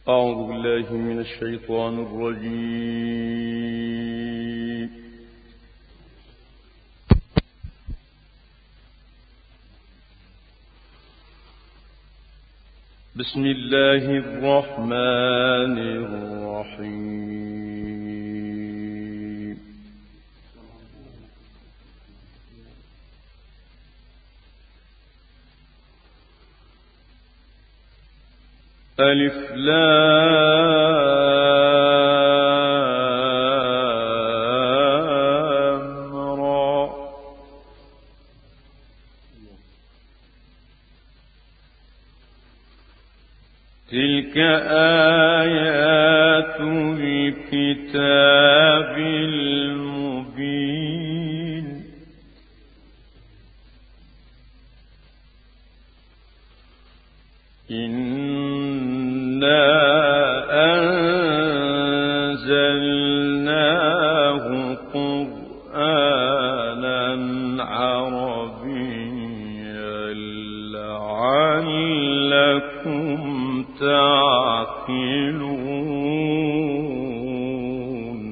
أعوذ بالله من الشيطان الرجيم. بسم الله الرحمن الرحيم. ألف لام را. تلك آيات الكتاب المبين. إنا أنزلناه قرآنا عربيا لعلكم تعقلون.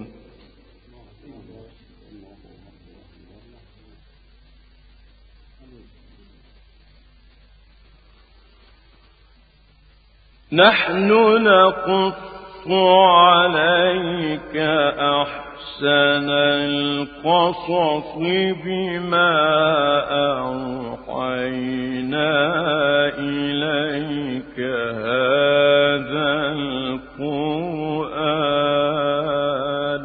نحن نقص عليك أحسن القصص بما أوحينا إليك هذا القرآن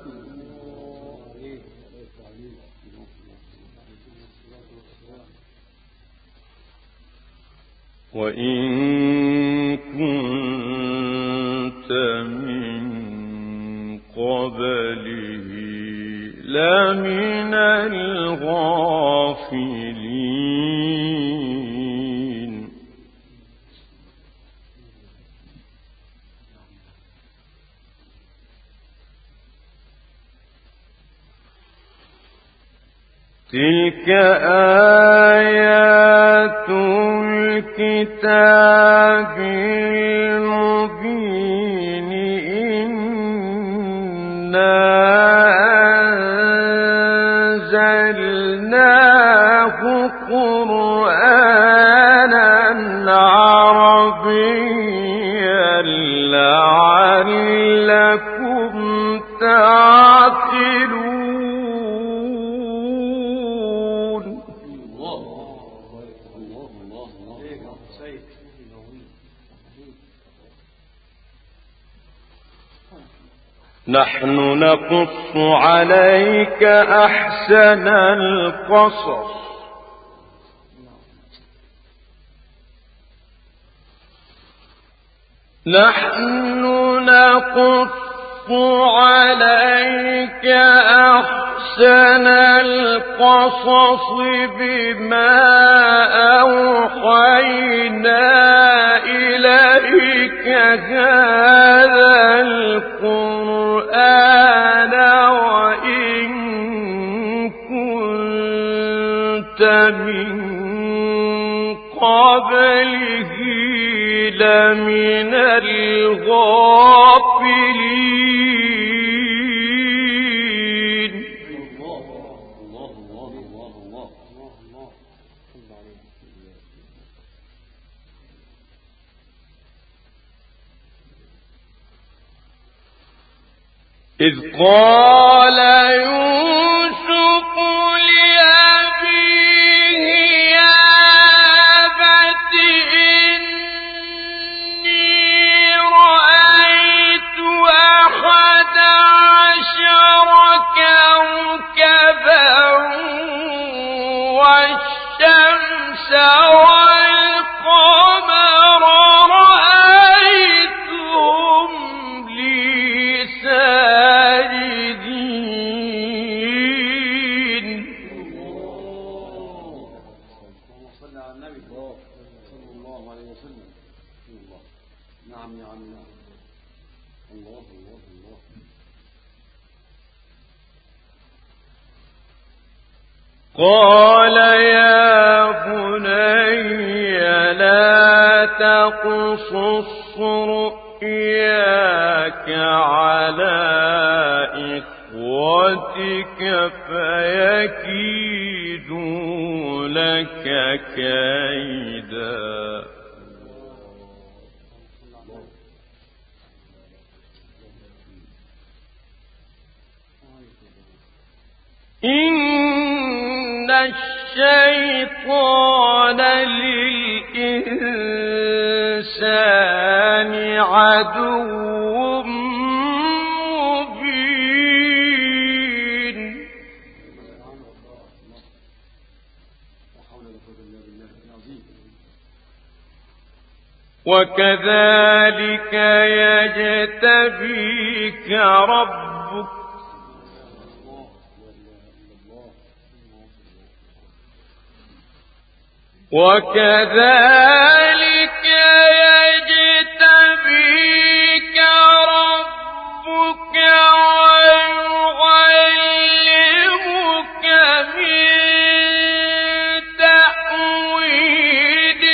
وإن كنت من قبله لمن الغافلين. تلك آيات الكتاب المبين. إنا أنزلناه قرآنا عربيا لعلكم تعقلون. نحن نقص عليك أحسن القصص نحن نقص عليك أحسن القصص بما أوحينا إليك هذا القرآن وإن كنت من قبله لمن الغافلين. إذ قال يوسف لأبيه يا أبت إني رأيت 11 كوكبا والشمس والقمر رأيتهم لي ساجدين. صلى على النبي صلى الله عليه وسلم. نعم يا عم. الله الله الله. قال يا بني لا تقصص رؤياك على إخوتك فيكيدوا لك كيدا إن الشيطان للإنسان عدو مبين وكذلك يجتبيك ربك وكذلك يجتبيك ربك ويعلمك من تأويل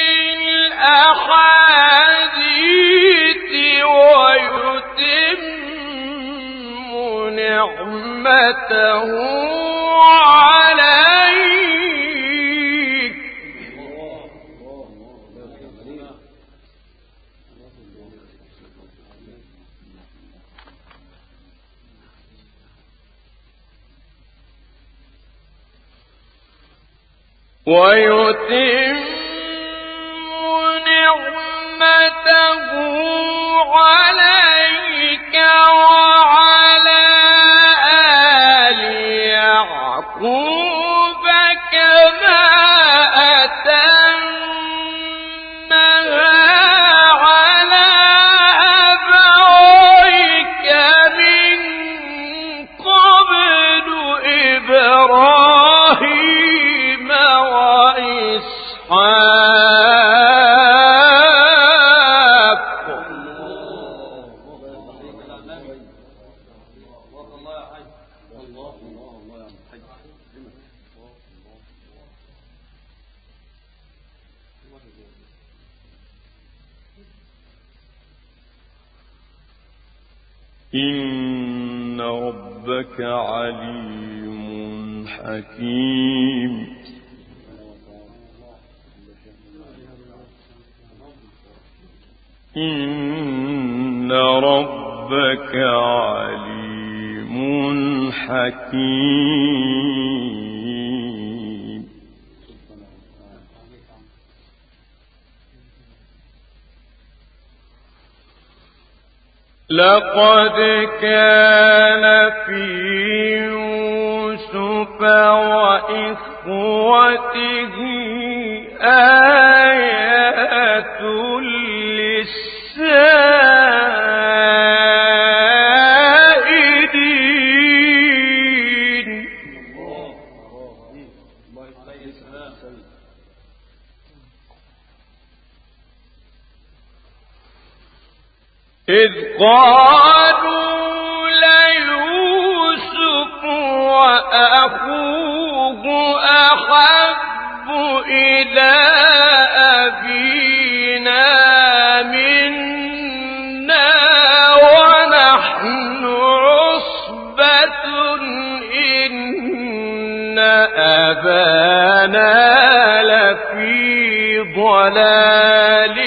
الأحاديث ويتم نعمته عليك ويتم نعمته عليك وعلى آل يعقوب كما أتمها على أبويك من قبل إبراهيم وإسحاق إن ربك عليم حكيم إن ربك عليم حكيم لقد كان في يوسف وإخوته آيات للسائلين إذ قالوا ليوسف وأخوه أحب إلى أبينا منا ونحن عصبة إن أبانا لفي ضلال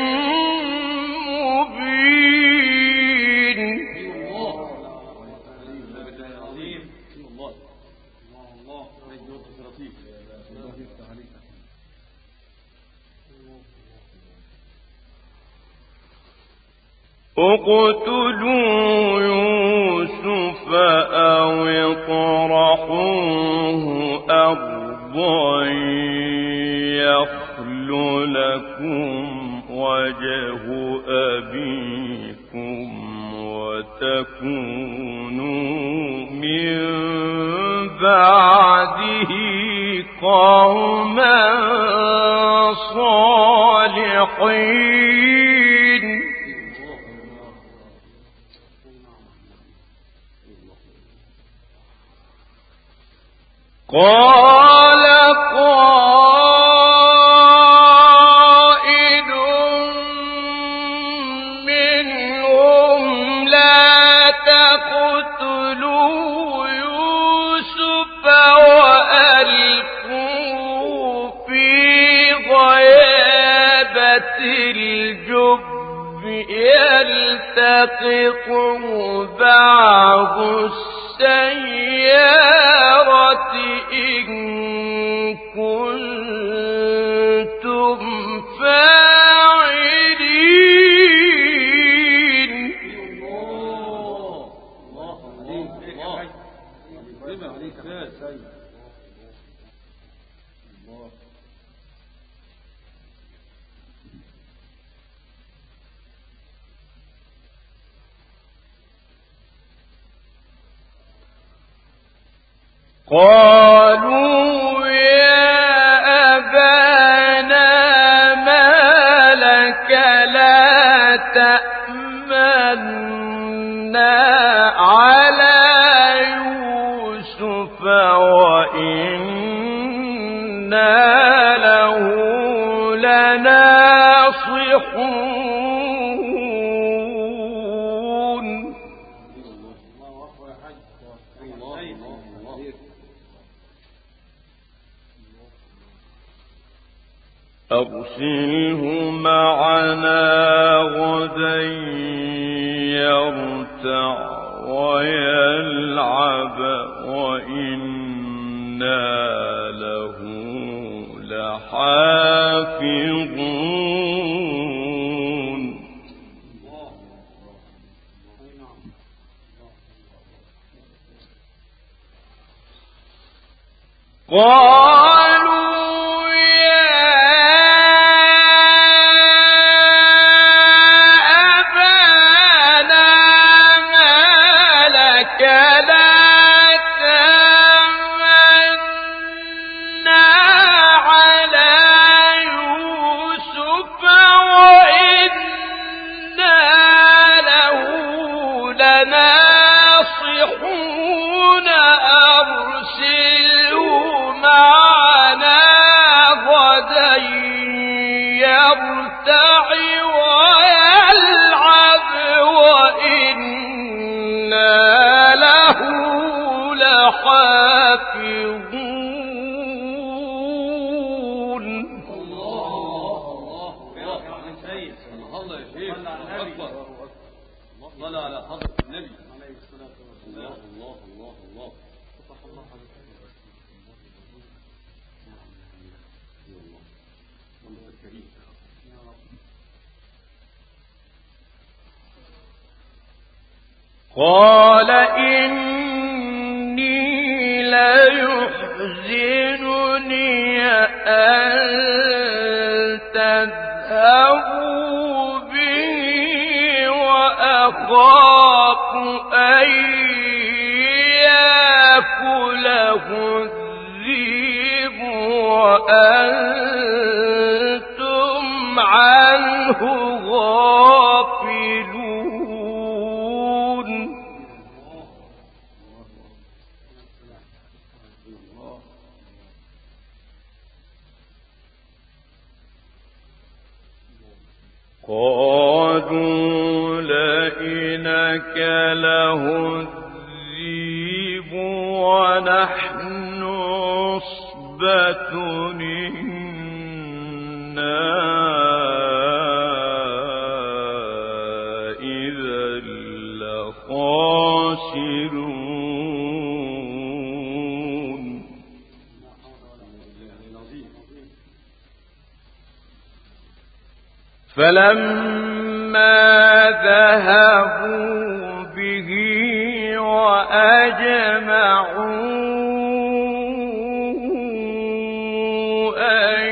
اقتلوا يوسف أو اطرحوه أرضا يخل لكم وجه أبيكم وتكونوا من بعده قوما صالحين قال قائل منهم الجب يلتقطه بعض السيارة إن كنتم فاعلين. قالوا يا أبانا ما لك لا تأمنا على يوسف وإنا له لناصحون. أرسله معنا غدا يرتع ويلعب وإنا له لحافظون. قالوا يا أبانا ما لك لا تأمنا على يوسف وإنا له لناصحون. أرسله معنا غدا يرتع ويلعب وإنا له لحافظون. صلى على حضرة النبي عليه الصلاة والسلام. الله الله الله فتح الله عليك. قال إني ليحزنني أن تذهبوا به وأخاف أن يأكله الذئب وأنتم عنه غافلون. قالوا لئن أكله الذئب ونحن عصبة إنا إذا لخاسرون. فلما ذهبوا به وأجمعوا أن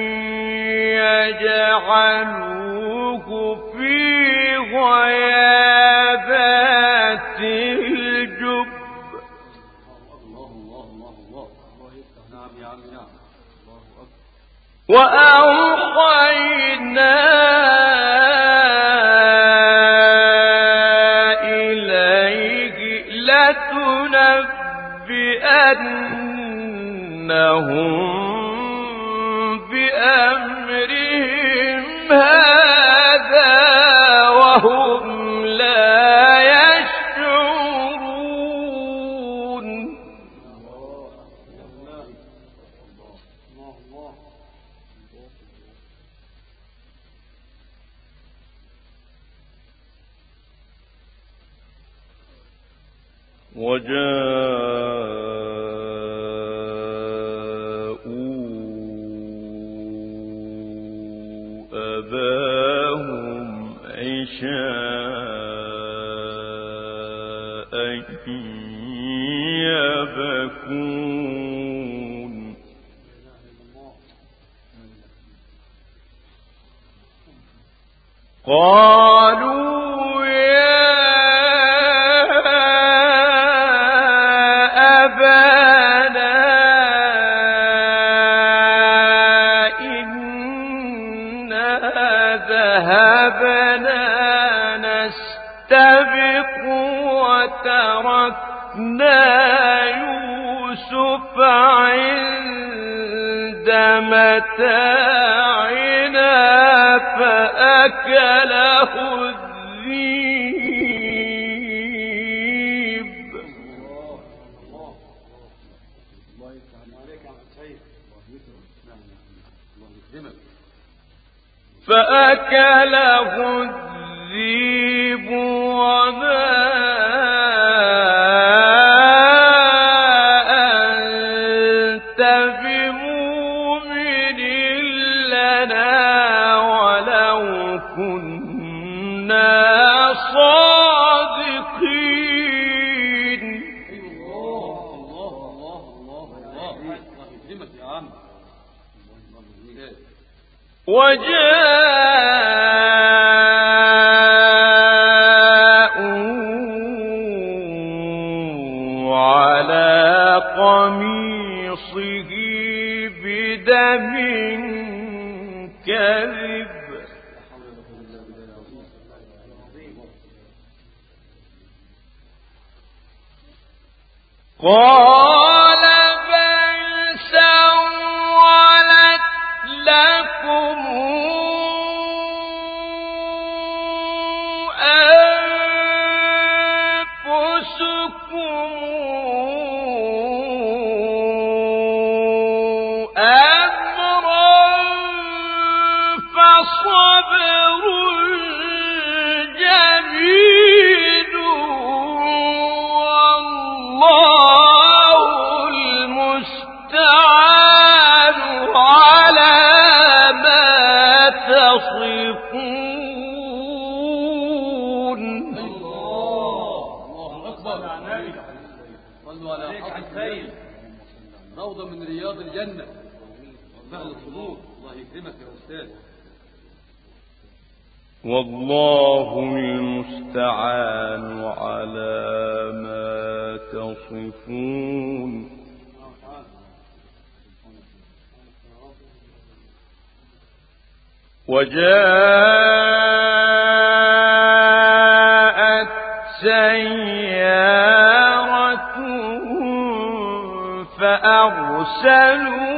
يجعلوه في غيابات الجب وأوحينا إليه لتنبئنهم بأمرهم هذا وهم لا يشعرون. وجاءوا أباهم عشاء يبكون قالوا يا أبانا إنا ذهبنا نستبق وتركنا يوسف عند متاعنا فأكله الذئب وما أنت بمؤمن لنا ولو كنا صادقين. وجاءوا على قميصه بدم كذب قال بل سولت لكم أنفسكم أمرا فصبر جميل والله المستعان على ما تصفون. الله أكبر. صلوا على حسين روضة من رياض الجنة وفعل الصدور. الله يكرمك يا أستاذ. والله المستعان على ما تصفون. وجاءت سيارة فأرسلوا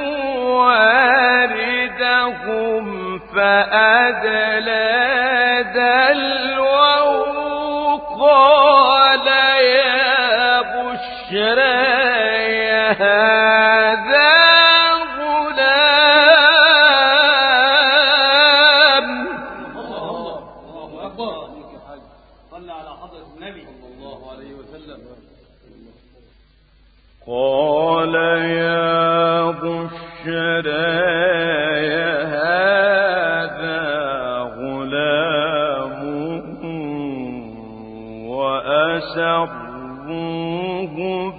واردهم فأدلى دلوه قال يا بشرى هذا غلام. الله أكبر. صلى على حضرة النبي صلى الله عليه وسلم. قال يا بشرى هذا غلام وأسروه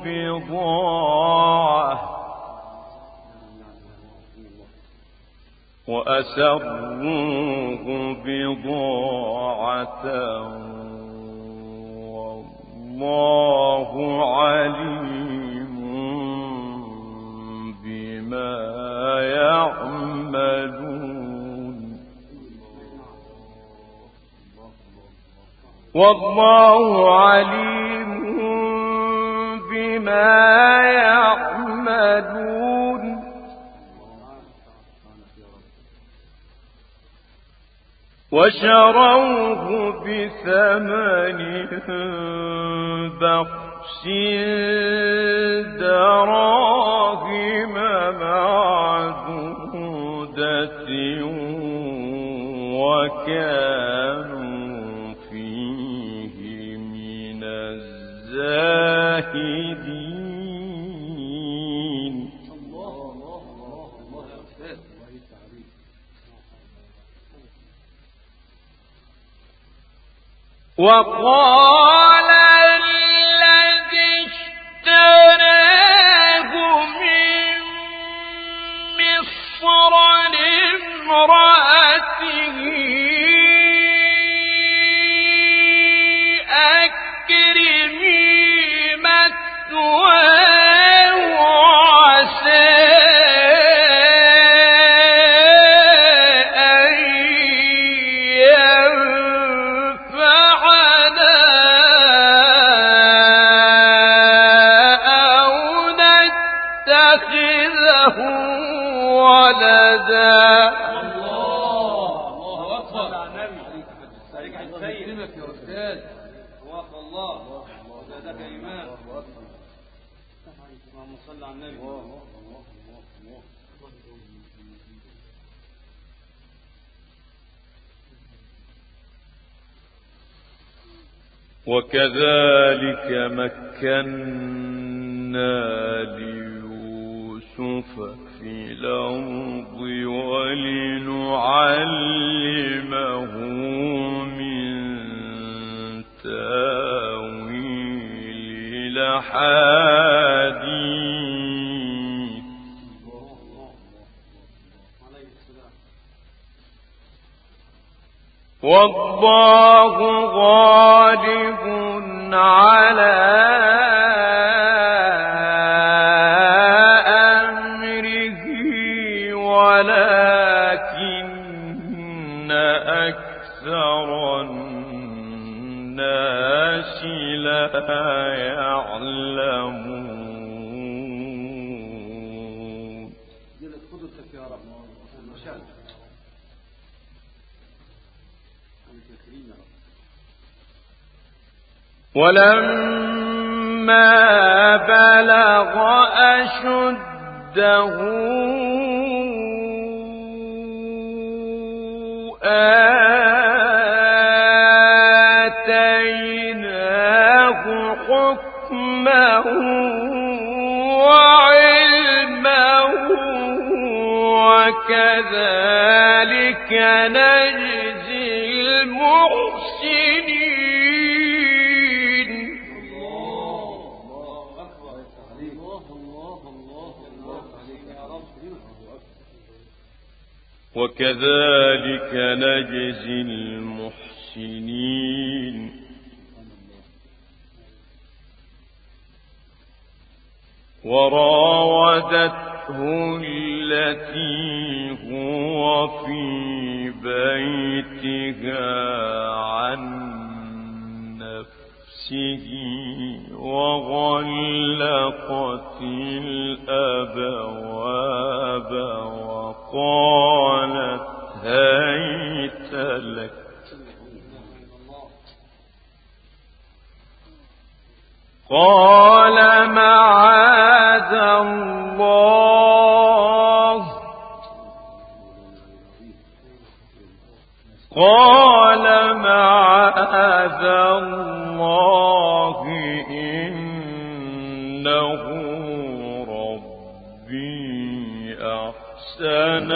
بضاعة والله عليم بما يعملون. والله عليم بما يعملون. وشروه بثمن بخس دراهم معدودة وكانوا فيه من الزاهدين. شاهدين. وقال الذي اشتراه من مصر لامرأته أكرمي مثواه عسى أن ينفعنا أو نتخذه ولدا. الله أكبر. سيدك يا أستاذ. وفق الله وزادك إيمان. اللهم صل على النبي. وكذلك مكنا ليوسف في الأرض ولنعلمه من تاويل الأحاديث. والله غالب على أمره ولكن أكثر الناس لا يعلمون. جلت قدرتك يا رب. ولما بلغ أشده آتيناه حكما وعلما وكذلك نجزي المحسنين. وكذلك نجزي المحسنين. وراودته التي هو في بيتها عن نفسه وغلقت الأبواب وقالت هيت لك. قال معاذ الله إنه ربي أحسن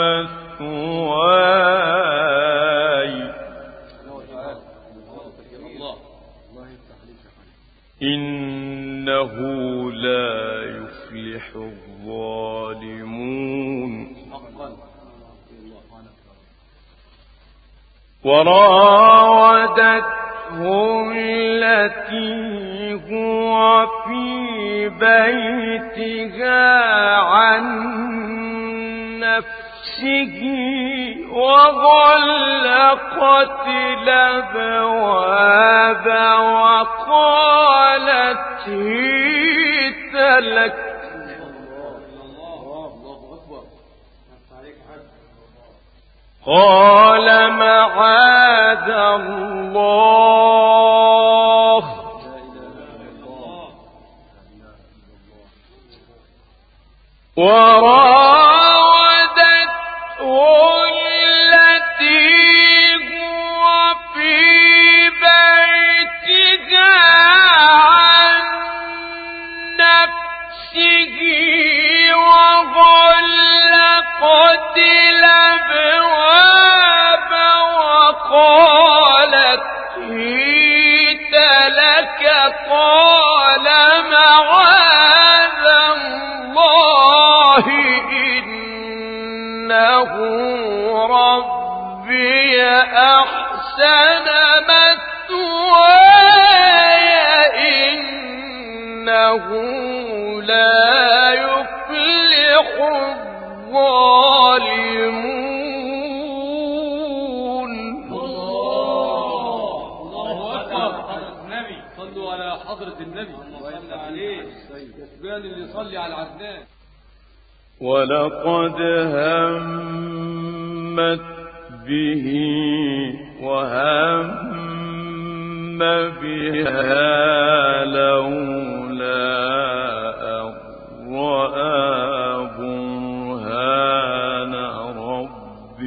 مثواي إنه لا يفلح الظالمون. وراودته التي هو في بيتها عن نفسه وغلقت الأبواب وقالت هيت لك. قال معاذ الله وراودته التي هو في بيتها عن أحسن مثواي إنه لا يفلح الظالمون. الله أكبر. صلوا على حضرة النبي وإن عليه كسبان اللي يصلي على العدنان. ولقد همت به وهم بها لولا أن رأى برهان ربه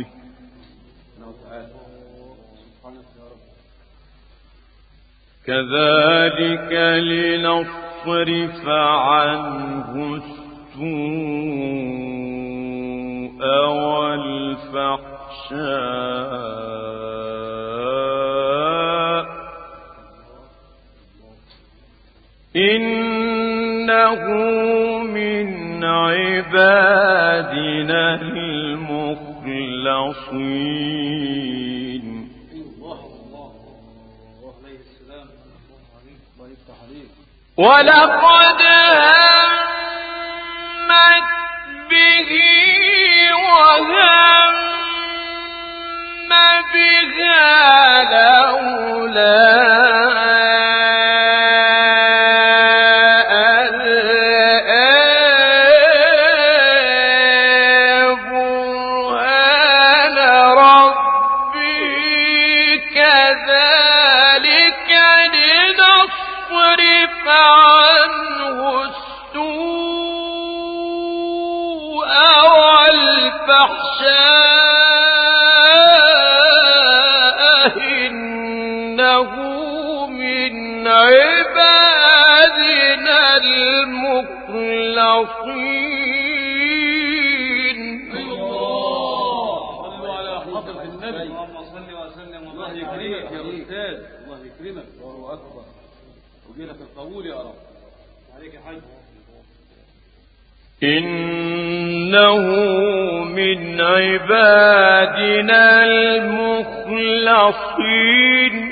كذلك لنصرف عنه السوء والفحشاء إنه من عبادنا المخلصين. ولقد همت به وهم بها لولا أن برهان ربه كذلك لنصرف عنه السوء والفحشاء إنه من عبادنا المخلصين. صلوا على حضرة النبي. اللهم صل وسلم الله يكرمك يا أستاذ. الله يكرمك. الله أكبر. وجيلك القبول يا رب. عليك يا حاج. إنه من عبادنا المخلصين.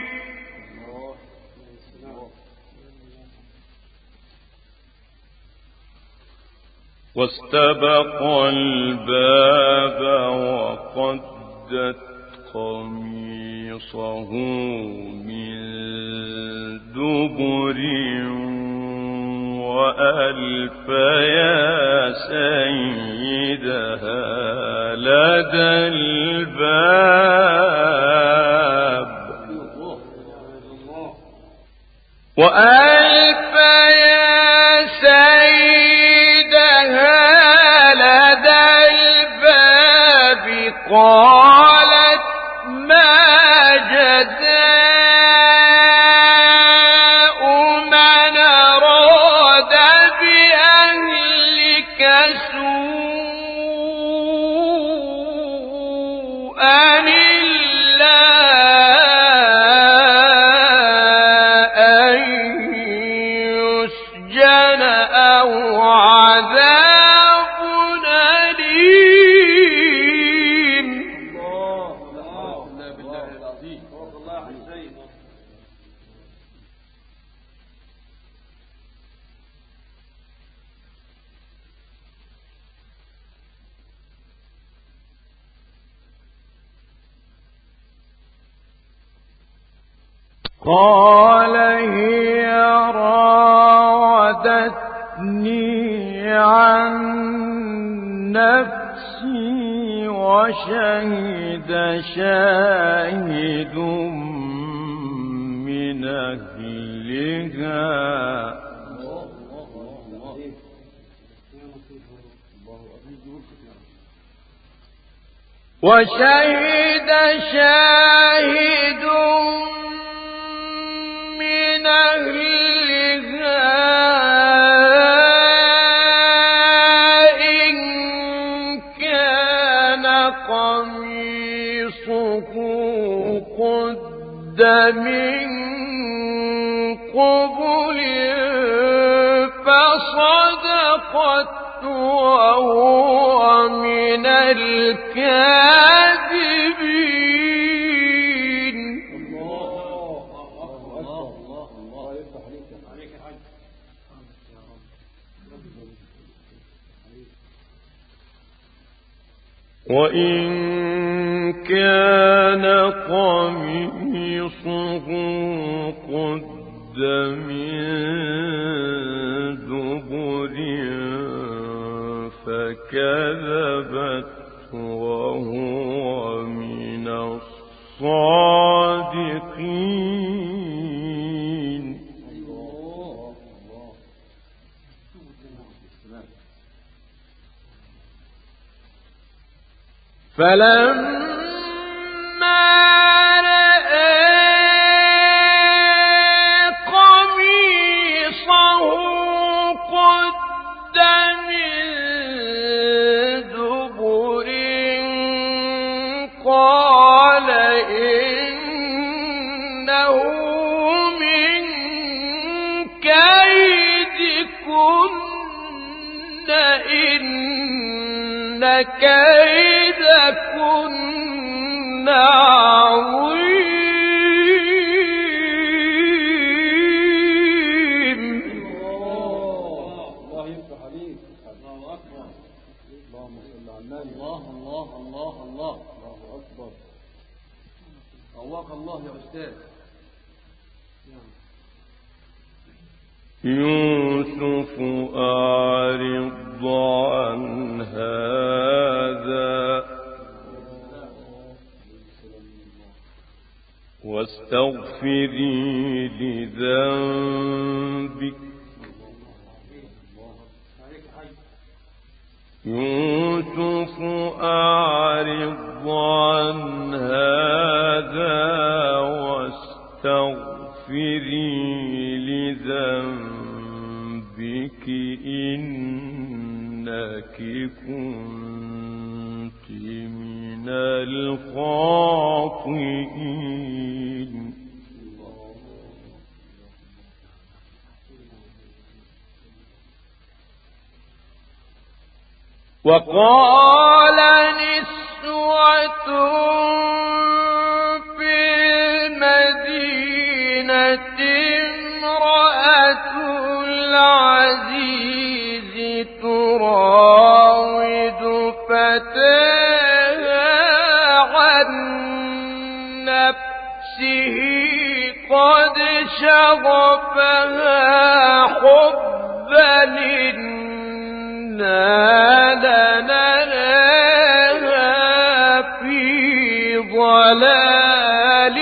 واستبق الباب وقدت قميصه من دبر وألف يا سيدها لدى الباب وألف يا سيدها لدى الباب قالت ما جزاء من أراد بأهلك سوءا إلا أن يسجن أو عذاب أليم. بالله العظيم. الله حسين. قال هي راودتني عن نفسي وشهد شاهد من أهلها وشهد شاهد من أهلها إن كان قميصه قد من قبل فصدقت وهو من الكاذبين. وإن كان قميصه قد من دبر فكذبت وهو من الصادقين. فلما رأى قميصه قد من دبر قال إنه من كيدكن إن كيدكن عظيم. الله يفتح عليك. الله أكبر. اللهم صل على النبي. الله الله الله الله الله أكبر. قواك الله يا أستاذ. يوسف أعرض عن هذا واستغفري لذنبك. يوسف أعرض عن هذا واستغفري لذنبك إنك كنت من الخاطئين. وقال نسوة في المدينة امرأة العزيز تراود فتاها عن نفسه قد شغفها حبا لنراها في ضلال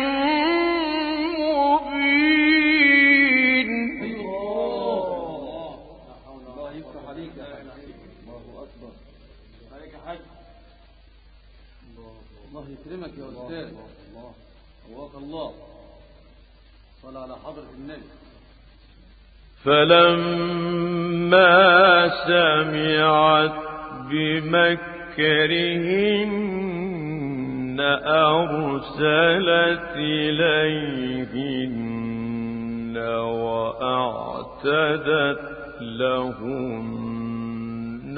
مبين. الله يفتح عليك. الله أكبر. عليك حاج. الله يكرمك يا أستاذ. قواك الله. صل على حضرة النبي. فلما سمعت بمكرهن أرسلت إليهن وأعتدت لهن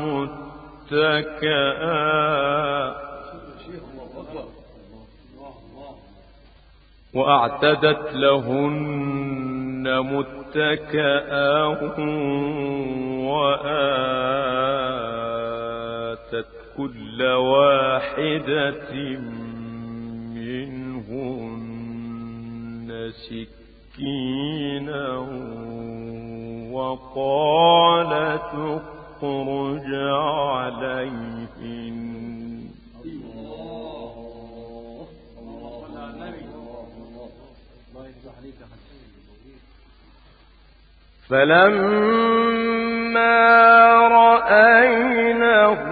متكئا وآتت كل واحدة منهن سكينا وقالت اخرج عليهن. فلما رأينه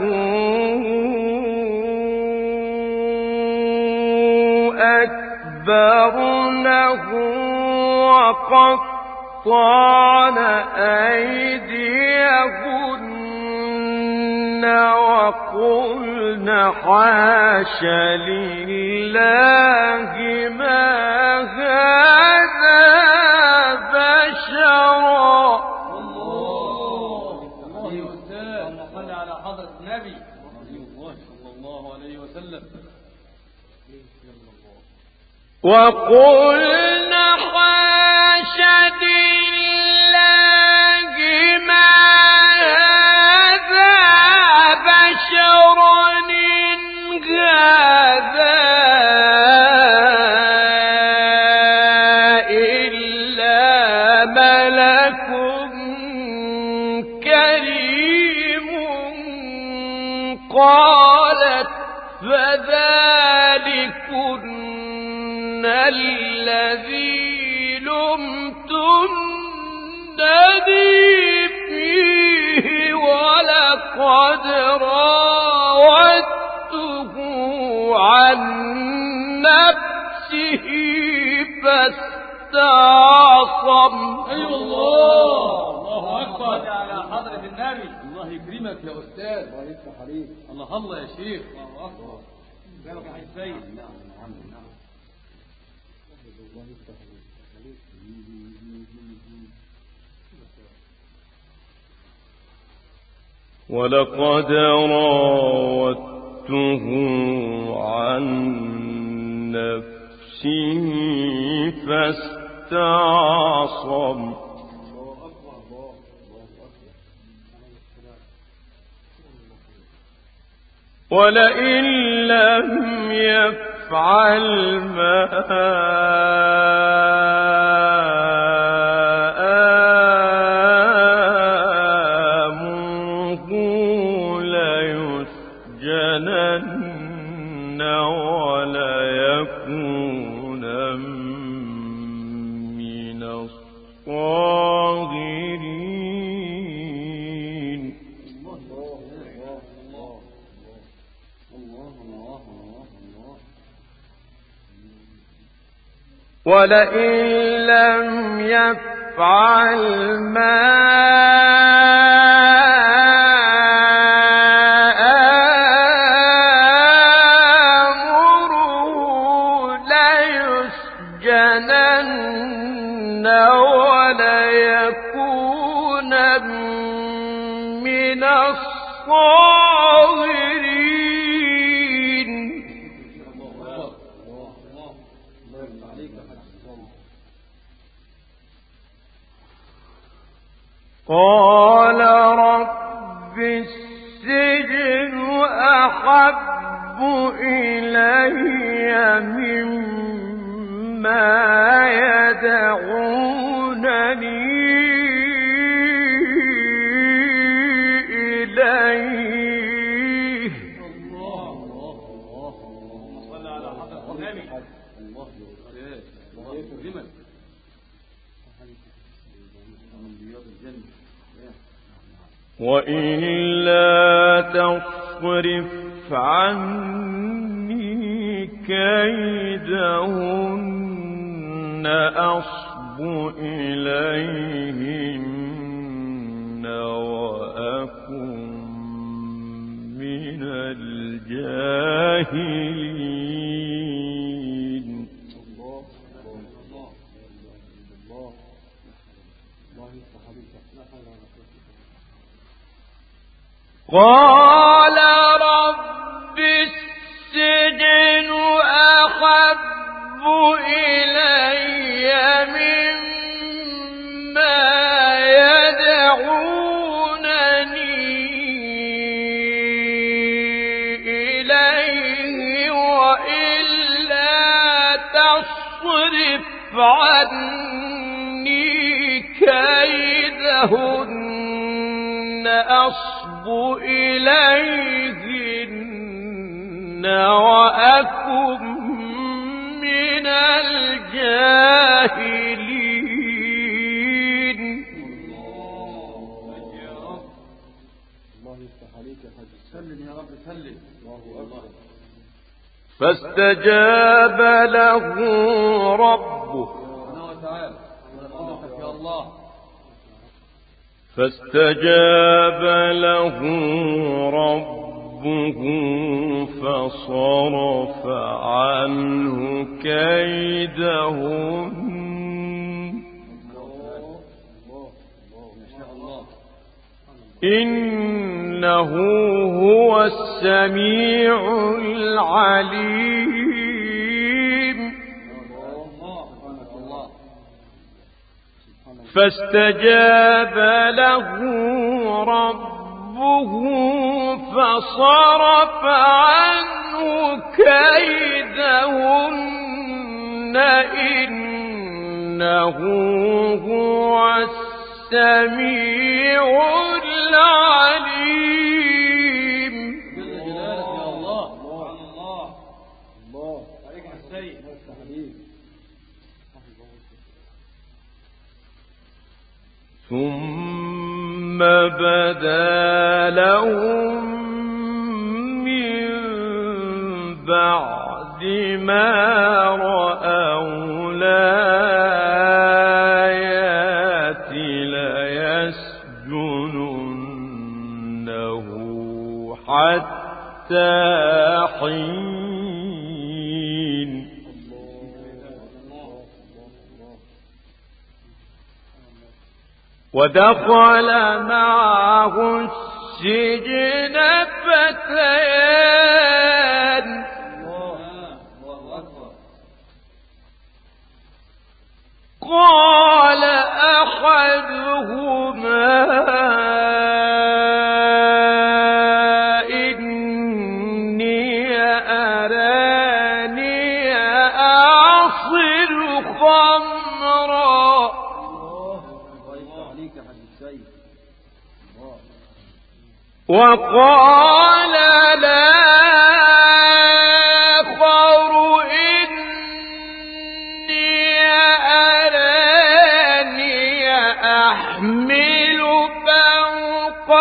أكبرنه وقطعن أيديهن وقلن حاش لله ما هذا بشرا. صل على حضرة النبي صلى الله عليه وسلم. وقلن حاش لله ما هذا بشرا الذي لمتنني فيه ولقد راودته عن نفسه فاستعصم. أيوة الله أكبر على حضرة النبي. الله يكرمك يا أستاذ. الله يفتح عليك. الله يا شيخ. الله أكبر. جابك يا حاج سيد. نعم. ولقد راودته عن نفسه فاستعصم. ولئن لم يفعل ما آمره ليسجنن وليكون من الصاغرين. ولئن لم يفعل ما آمره ليسجنن وليكون من الصاغرين. قال رب السجن أحب إلي مما يدعونني إليه. وإلا تصرف عني كيدهن أصب إليهن وأكن من الجاهلين. قال رب السجن أحب إلي مما يدعونني إليه وإلا تصرف عني كيدهن أصب إليهن وأكن من الجاهلين. الله يفتح عليك يا حاج. سلم يا رب سلم. الله أكبر. فاستجاب له ربه. يا الله. فاستجاب له ربه فصرف عنه كيدهن إنه هو السميع العليم. فاستجاب له ربه فصرف عنه كيدهن إنه هو السميع العليم. جل جلالك يا الله. الله عليك يا سيد. ثم بدا لهم من بعد ما رأوا الآيات ليسجننه حتى حين. ودخل معه السجن فتيان قال أحدهما إني أراني أعصر خمرا وقال الآخر إني أراني أحمل فوق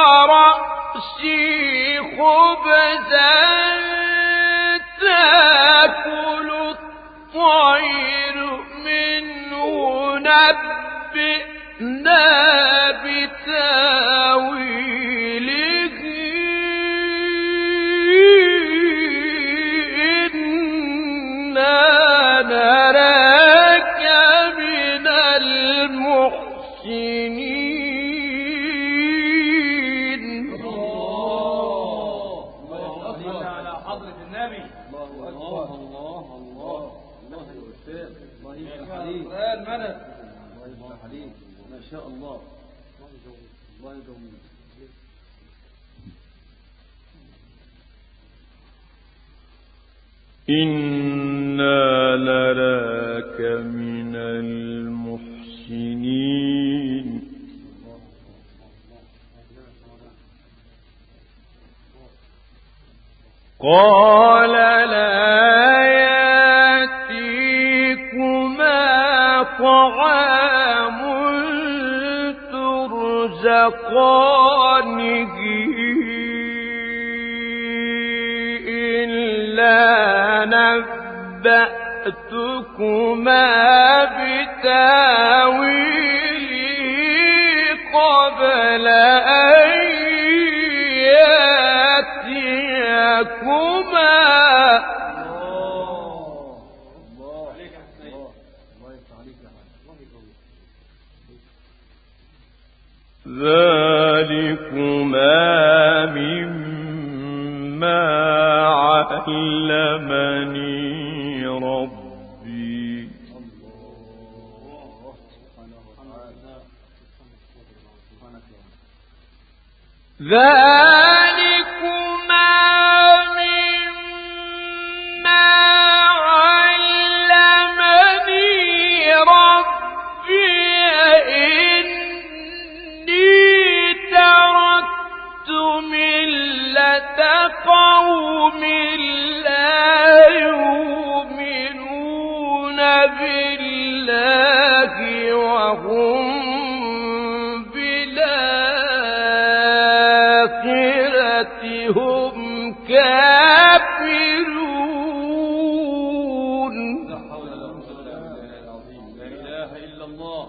رأسي خبزا تأكل الطير منه نبئنا بتاويله إنا نراك من المحسنين. الله على حضرة النبي. الله المدد. ما شاء الله. الله يدوم. إنا نراك من المحسنين. قال لا يأتيكما طعام ترزقانه إلا نبأتكما بتاويله قبل أن يأتيكما. ذلكما مما علمني ربي. ذلكما مما علمني ربي إني تركت ملة قوم لا يؤمنون بالله وهم بالآخرة هم كافرون. لا حول ولا قوة إلا بالله. لا إله إلا الله.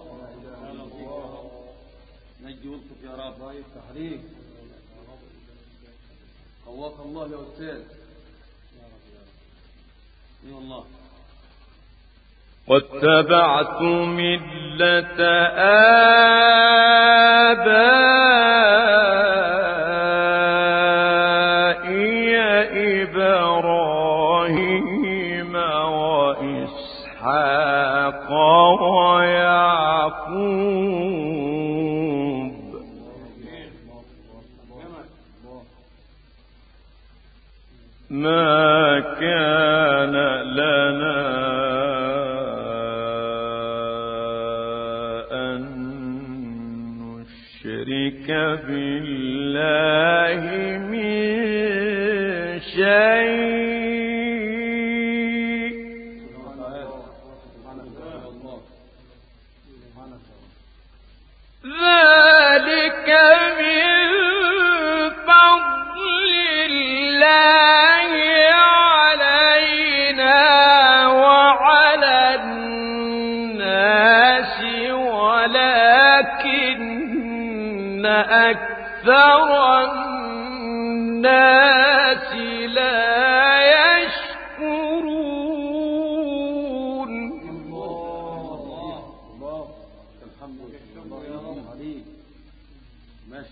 نجي ولطف يا رب. الله يفتح عليك. قواك الله يا أستاذ. اي والله. واتبعت ملة آبائي إبراهيم وإسحاق ويعقوب ما كان لنا أن نشرك بالله من شيء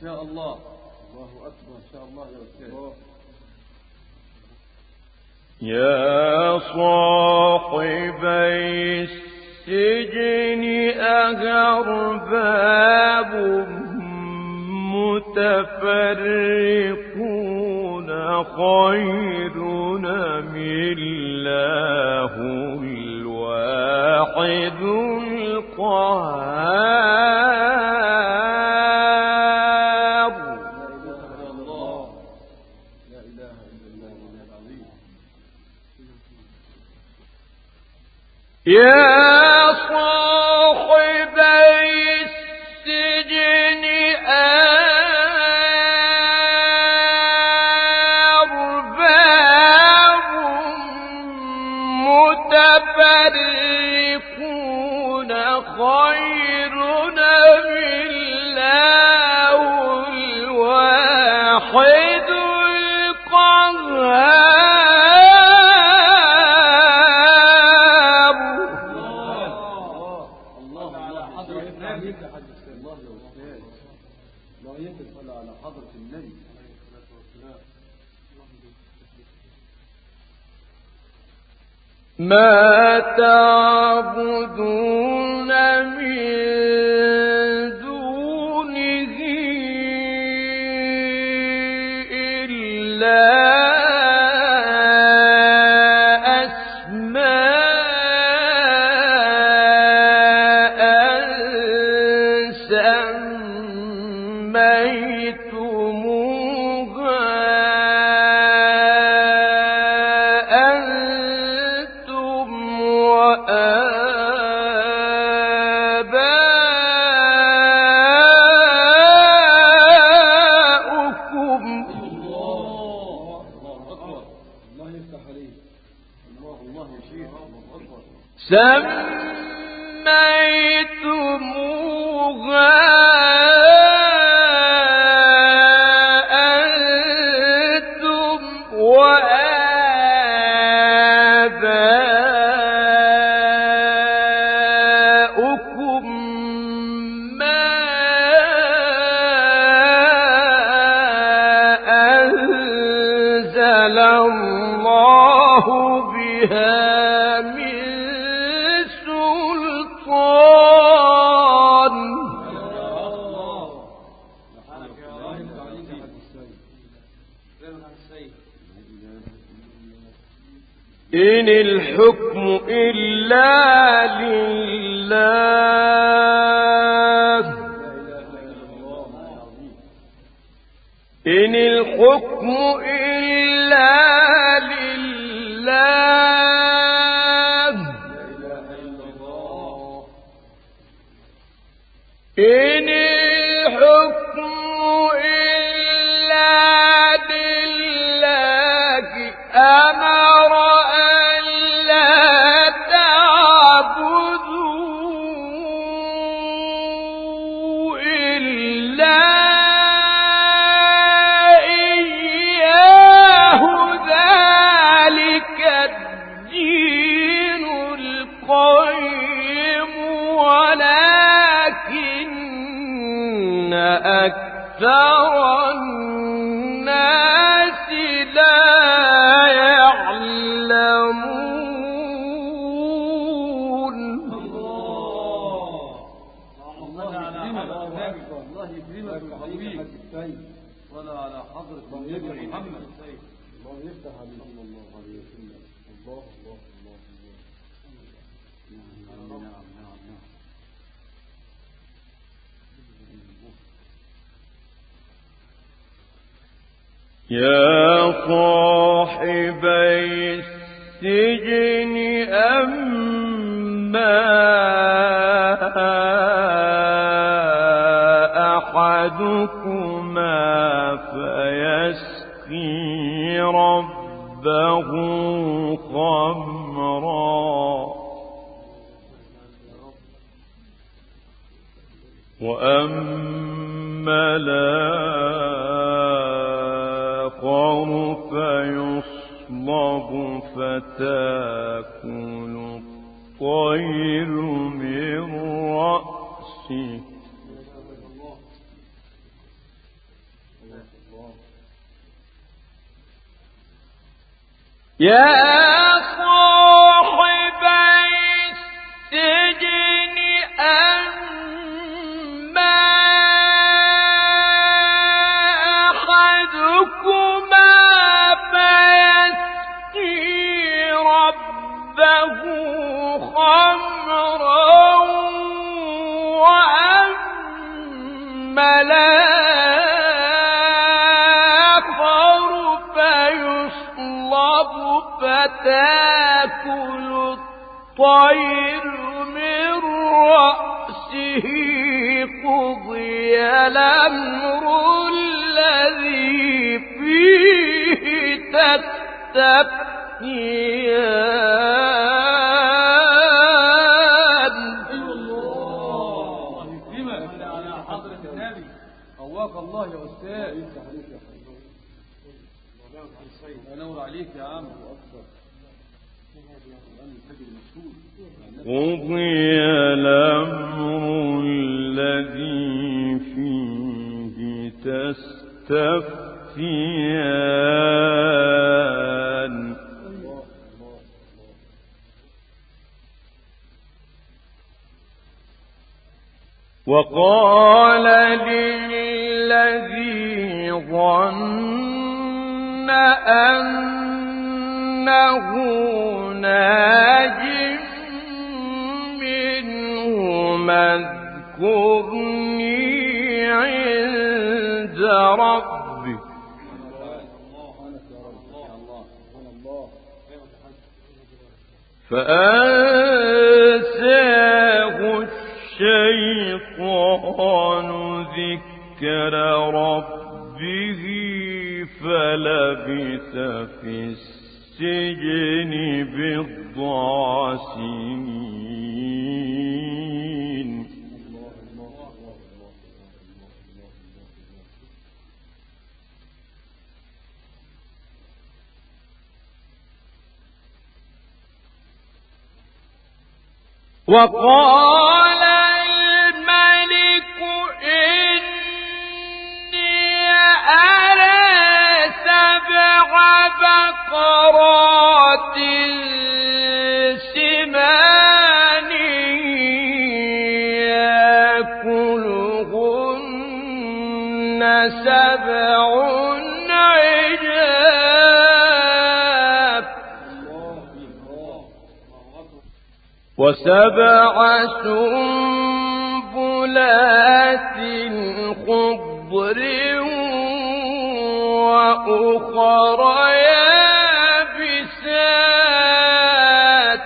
شاء الله. الله أكبر إن شاء الله يا أستاذ. يا صاحبي السجن أأرباب متفرقون خير أم الله الواحد القهار. لا إله إلا الله العظيم. يا صاحبي السجن أرباب متفرقون خير أم الله الواحد القهار. الله على حضرة النبي. الله يا أستاذ. الله يتصل على حضرة النبي. ما تعبدون من دونه إلا أسماء سميتموها أنتم وآباؤكم. الله أكبر. الله يفتح عليك. الله يا شيخ. الله أكبر. سميتموها أنتم وآباؤكم ما أنزل الله بها من سلطان. إن الحكم إلا لله. إن الحكم إلا لله. إن الحكم إلا لله أمر أن لا تعبدوا إلا إياه ذلك الدين القيم ولكن أكثر الناس لا يعلمون. الله يكرمك ويحفظك ولا على حضرة النبي محمد. الله يفتح عليك. صلى الله عليه وسلم. الله الله الله الله. نعم. يا صاحبي السجن أما أحدكما فيسقي ربه خمرا وأما الآخر فيصلب فتأكل الطير من رأسه يا صاحبي السجن أما أحدكما فيسقي ربه خمرا وأما الآخر فيصلب فتاكل الطير من رأسه قضي الأمر الذي فيه تستفتيان. الله يكرمك على حضرة النبي. قواك الله يا أستاذ. نور عليك يا عم. قضي الأمر الذي فيه تستفتيان. وقال للذي ظن أنه ناج منه اذكرني عند ربك فأنساه الشيطان ذكر ربه فلبث في السجن بضع سنين. وقال الملك إني أرى 7 بقرات سمان يأكلهن 7 عجاف و7 سنبلات خضر وأخر يابسات.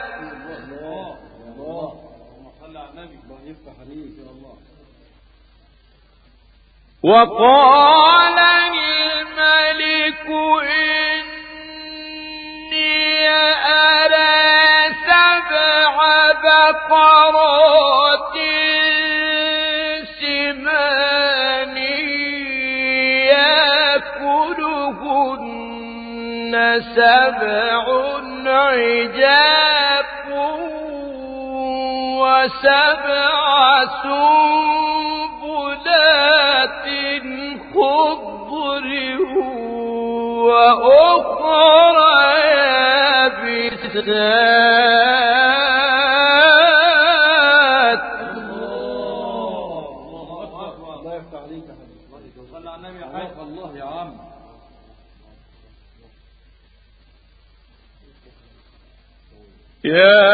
وقال الملك إني أرى 7 بقرات سمان يأكلهن 7 عجاف و7 سنبلات خضر وأخر يابسات. الله يفتح عليك يا حبيبي. صلى على النبي يا حبيب الله يا عم. يا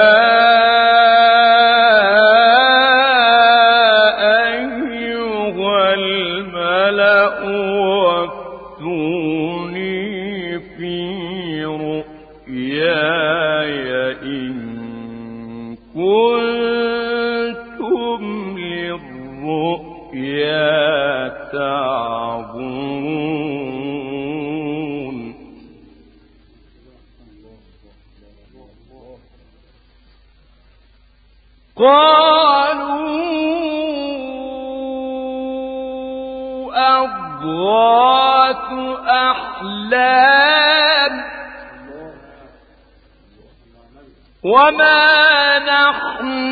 قالوا أضغاث أحلام وما نحن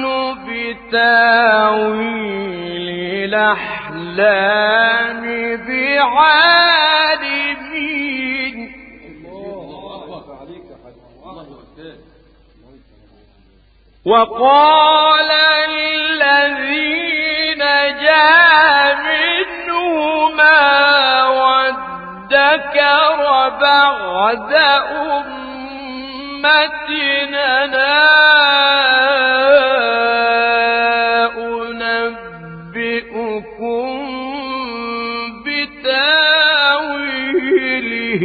بتاويل الأحلام بعالمين. وقال الذي نجا منهما وادكر بعد أمتنا أنبئكم بتاويله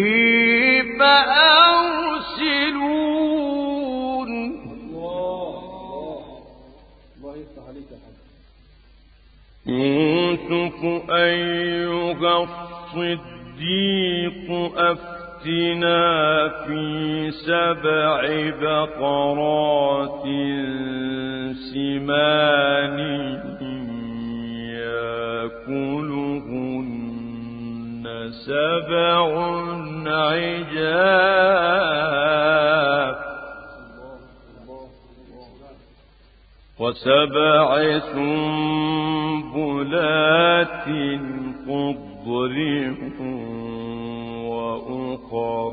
فأرسلون. الله يفتح عليك يا حاج. يوسف أيها الصديق أفتنا في 7 بقرات سمان يأكلهن 7 عجاف و7 سنبلات خضر وأخر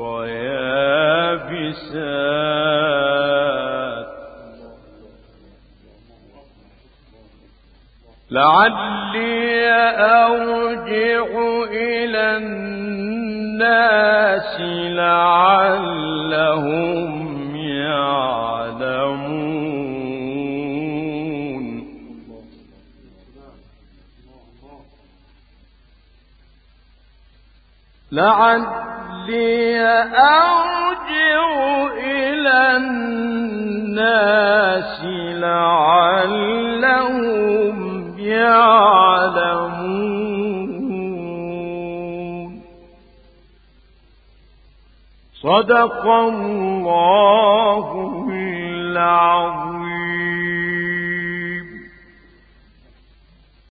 يابسات لعلي أرجع إلى الناس لعلهم يعلمون. لعلي أرجع إلى الناس لعلهم يعلمون. صدق الله العظيم.